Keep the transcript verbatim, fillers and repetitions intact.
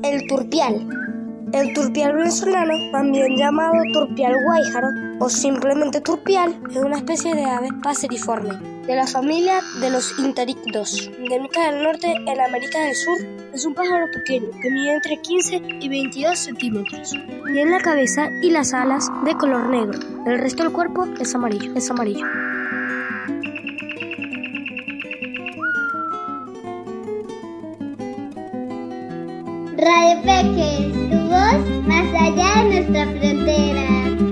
el turpial. El turpial venezolano, también llamado turpial guájaro o simplemente turpial, es una especie de ave paseriforme de la familia de los interíctidos, endémica del norte en América del Sur. Es un pájaro pequeño que mide entre quince y veintidós centímetros. Tiene la cabeza y las alas de color negro. El resto del cuerpo es amarillo. Es amarillo. Radio Peques, tu voz más allá de nuestra frontera.